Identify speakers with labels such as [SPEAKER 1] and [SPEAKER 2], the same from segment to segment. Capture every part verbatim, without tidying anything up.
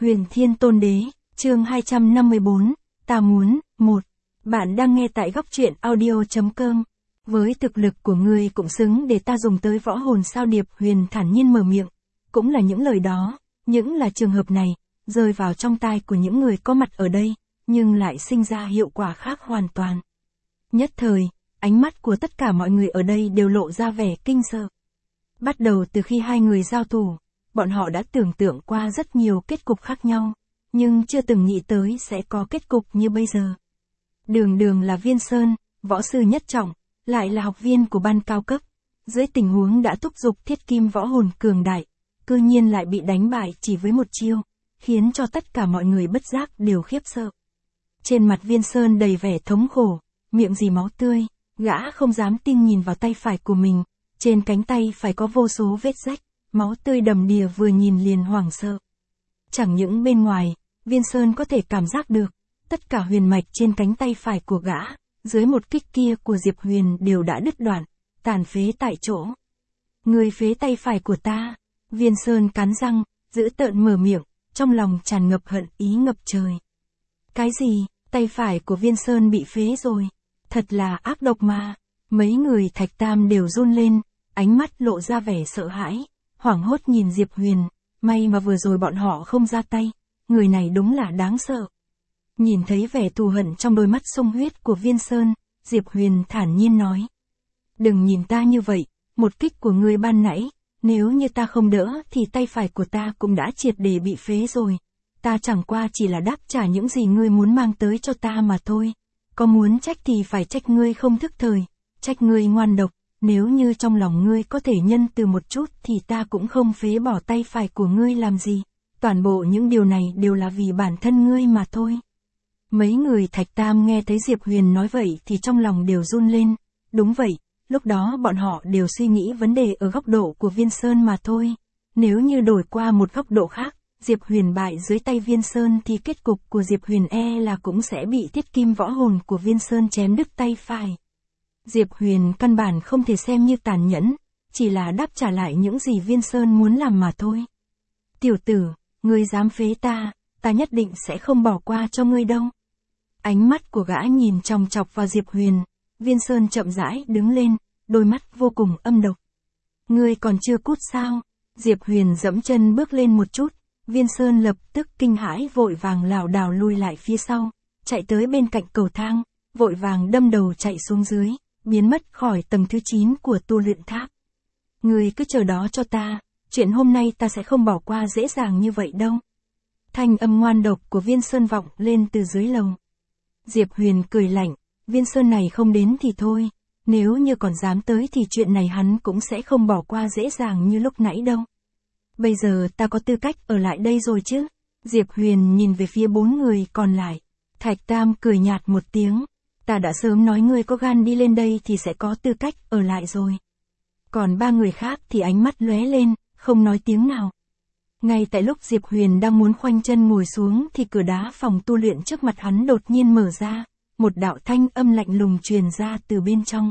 [SPEAKER 1] Huyền Thiên Tôn Đế, chương hai trăm năm mươi bốn, ta muốn, một. Bạn đang nghe tại góc truyện audio chấm com. Với thực lực của ngươi cũng xứng để ta dùng tới võ hồn sao? Diệp Huyền thản nhiên mở miệng. Cũng là những lời đó, những là trường hợp này, rơi vào trong tai của những người có mặt ở đây, nhưng lại sinh ra hiệu quả khác hoàn toàn. Nhất thời, ánh mắt của tất cả mọi người ở đây đều lộ ra vẻ kinh sợ. Bắt đầu từ khi hai người giao thủ, bọn họ đã tưởng tượng qua rất nhiều kết cục khác nhau, nhưng chưa từng nghĩ tới sẽ có kết cục như bây giờ. Đường đường là Viên Sơn, võ sư nhất trọng, lại là học viên của ban cao cấp, dưới tình huống đã thúc giục thiết kim võ hồn cường đại, cư nhiên lại bị đánh bại chỉ với một chiêu, khiến cho tất cả mọi người bất giác đều khiếp sợ. Trên mặt Viên Sơn đầy vẻ thống khổ, miệng dì máu tươi, gã không dám tin nhìn vào tay phải của mình, trên cánh tay phải có vô số vết rách, máu tươi đầm đìa, vừa nhìn liền hoảng sợ. Chẳng những bên ngoài, Viên Sơn có thể cảm giác được, tất cả huyền mạch trên cánh tay phải của gã, dưới một kích kia của Diệp Huyền đều đã đứt đoạn, tàn phế tại chỗ. Người phế tay phải của ta, Viên Sơn cắn răng, dữ tợn mở miệng, trong lòng tràn ngập hận ý ngập trời. Cái gì, tay phải của Viên Sơn bị phế rồi? Thật là ác độc mà. Mấy người Thạch Tam đều run lên, ánh mắt lộ ra vẻ sợ hãi, hoảng hốt nhìn Diệp Huyền, may mà vừa rồi bọn họ không ra tay, người này đúng là đáng sợ. Nhìn thấy vẻ thù hận trong đôi mắt sông huyết của Viên Sơn, Diệp Huyền thản nhiên nói. Đừng nhìn ta như vậy, một kích của ngươi ban nãy, nếu như ta không đỡ thì tay phải của ta cũng đã triệt để bị phế rồi. Ta chẳng qua chỉ là đáp trả những gì ngươi muốn mang tới cho ta mà thôi. Có muốn trách thì phải trách ngươi không thức thời, trách ngươi ngoan độc, nếu như trong lòng ngươi có thể nhân từ một chút thì ta cũng không phế bỏ tay phải của ngươi làm gì. Toàn bộ những điều này đều là vì bản thân ngươi mà thôi. Mấy người Thạch Tam nghe thấy Diệp Huyền nói vậy thì trong lòng đều run lên. Đúng vậy, lúc đó bọn họ đều suy nghĩ vấn đề ở góc độ của Viên Sơn mà thôi. Nếu như đổi qua một góc độ khác, Diệp Huyền bại dưới tay Viên Sơn thì kết cục của Diệp Huyền e là cũng sẽ bị thiết kim võ hồn của Viên Sơn chém đứt tay phải. Diệp Huyền căn bản không thể xem như tàn nhẫn, chỉ là đáp trả lại những gì Viên Sơn muốn làm mà thôi. Tiểu tử, ngươi dám phế ta, ta nhất định sẽ không bỏ qua cho ngươi đâu. Ánh mắt của gã nhìn chòng chọc vào Diệp Huyền, Viên Sơn chậm rãi đứng lên, đôi mắt vô cùng âm độc. Ngươi còn chưa cút sao? Diệp Huyền dẫm chân bước lên một chút, Viên Sơn lập tức kinh hãi vội vàng lảo đảo lui lại phía sau, chạy tới bên cạnh cầu thang, vội vàng đâm đầu chạy xuống dưới, biến mất khỏi tầng thứ chín của tu luyện tháp. Ngươi cứ chờ đó cho ta, chuyện hôm nay ta sẽ không bỏ qua dễ dàng như vậy đâu. Thanh âm ngoan độc của Viên Sơn vọng lên từ dưới lầu. Diệp Huyền cười lạnh, Viên Sơn này không đến thì thôi, nếu như còn dám tới thì chuyện này hắn cũng sẽ không bỏ qua dễ dàng như lúc nãy đâu. Bây giờ ta có tư cách ở lại đây rồi chứ? Diệp Huyền nhìn về phía bốn người còn lại. Thạch Tam cười nhạt một tiếng. Ta đã sớm nói ngươi có gan đi lên đây thì sẽ có tư cách ở lại rồi. Còn ba người khác thì ánh mắt lóe lên, không nói tiếng nào. Ngay tại lúc Diệp Huyền đang muốn khoanh chân ngồi xuống thì cửa đá phòng tu luyện trước mặt hắn đột nhiên mở ra. Một đạo thanh âm lạnh lùng truyền ra từ bên trong.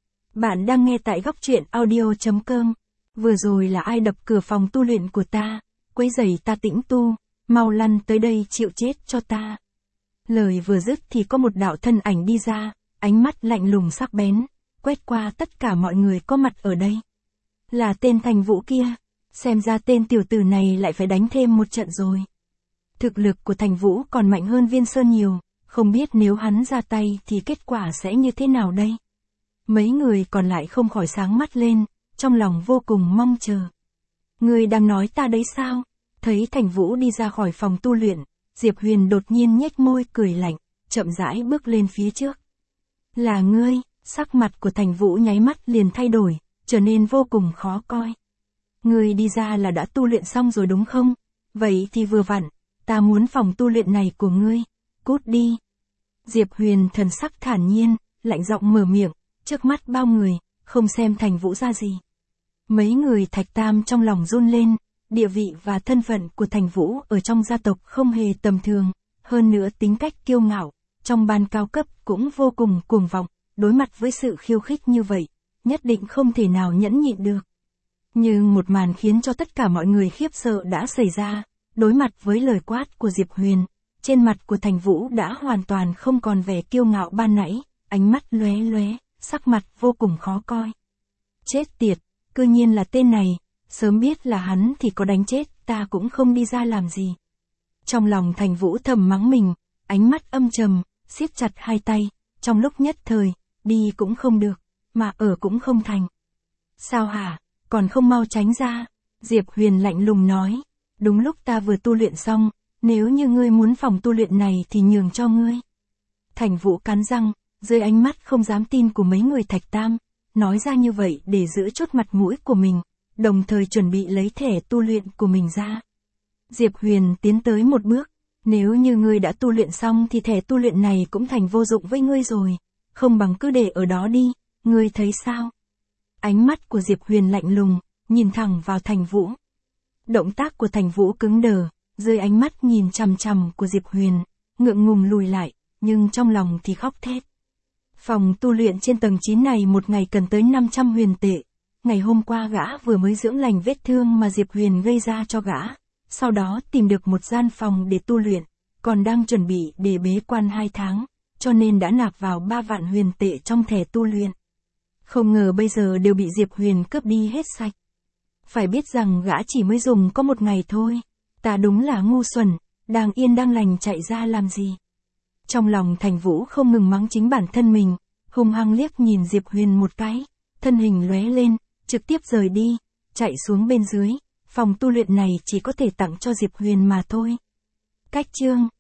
[SPEAKER 1] Bạn đang nghe tại góc truyện audio chấm com. Vừa rồi là ai đập cửa phòng tu luyện của ta, quấy rầy ta tĩnh tu, mau lăn tới đây chịu chết cho ta. Lời vừa dứt thì có một đạo thân ảnh đi ra, ánh mắt lạnh lùng sắc bén, quét qua tất cả mọi người có mặt ở đây. Là tên Thành Vũ kia, xem ra tên tiểu tử này lại phải đánh thêm một trận rồi. Thực lực của Thành Vũ còn mạnh hơn Viên Sơn nhiều, không biết nếu hắn ra tay thì kết quả sẽ như thế nào đây. Mấy người còn lại không khỏi sáng mắt lên, trong lòng vô cùng mong chờ. Ngươi đang nói ta đấy sao? Thấy Thành Vũ đi ra khỏi phòng tu luyện, Diệp Huyền đột nhiên nhếch môi cười lạnh, chậm rãi bước lên phía trước. Là ngươi? Sắc mặt của Thành Vũ nháy mắt liền thay đổi, trở nên vô cùng khó coi. Ngươi đi ra là đã tu luyện xong rồi đúng không? Vậy thì vừa vặn, ta muốn phòng tu luyện này của ngươi, cút đi. Diệp Huyền thần sắc thản nhiên, lạnh giọng mở miệng, trước mắt bao người, không xem Thành Vũ ra gì. Mấy người Thạch Tam trong lòng run lên, địa vị và thân phận của Thành Vũ ở trong gia tộc không hề tầm thường, hơn nữa tính cách kiêu ngạo, trong ban cao cấp cũng vô cùng cuồng vọng, đối mặt với sự khiêu khích như vậy, nhất định không thể nào nhẫn nhịn được. Nhưng một màn khiến cho tất cả mọi người khiếp sợ đã xảy ra, Đối mặt với lời quát của Diệp Huyền, trên mặt của Thành Vũ đã hoàn toàn không còn vẻ kiêu ngạo ban nãy, ánh mắt lóe lóe, sắc mặt vô cùng khó coi. Chết tiệt, cư nhiên là tên này, sớm biết là hắn thì có đánh chết ta cũng không đi ra làm gì. Trong lòng Thành Vũ thầm mắng mình, ánh mắt âm trầm, siết chặt hai tay, trong lúc nhất thời, đi cũng không được, mà ở cũng không thành. Sao hả, còn không mau tránh ra, Diệp Huyền lạnh lùng nói, đúng lúc ta vừa tu luyện xong, nếu như ngươi muốn phòng tu luyện này thì nhường cho ngươi. Thành Vũ cắn răng, dưới ánh mắt không dám tin của mấy người Thạch Tam, nói ra như vậy để giữ chốt mặt mũi của mình, đồng thời chuẩn bị lấy thẻ tu luyện của mình ra. Diệp Huyền tiến tới một bước, nếu như ngươi đã tu luyện xong thì thẻ tu luyện này cũng thành vô dụng với ngươi rồi, không bằng cứ để ở đó đi, ngươi thấy sao? Ánh mắt của Diệp Huyền lạnh lùng, nhìn thẳng vào Thành Vũ. Động tác của Thành Vũ cứng đờ, dưới ánh mắt nhìn chằm chằm của Diệp Huyền, ngượng ngùng lùi lại, nhưng trong lòng thì khóc thét. Phòng tu luyện trên tầng chín này một ngày cần tới năm trăm huyền tệ. Ngày hôm qua gã vừa mới dưỡng lành vết thương mà Diệp Huyền gây ra cho gã, sau đó tìm được một gian phòng để tu luyện, còn đang chuẩn bị để bế quan hai tháng, cho nên đã nạp vào ba vạn huyền tệ trong thẻ tu luyện. Không ngờ bây giờ đều bị Diệp Huyền cướp đi hết sạch. Phải biết rằng gã chỉ mới dùng có một ngày thôi, ta đúng là ngu xuẩn, đang yên đang lành chạy ra làm gì. Trong lòng Thành Vũ không ngừng mắng chính bản thân mình, hung hăng liếc nhìn Diệp Huyền một cái, thân hình lóe lên, trực tiếp rời đi, chạy xuống bên dưới, phòng tu luyện này chỉ có thể tặng cho Diệp Huyền mà thôi. Cách chương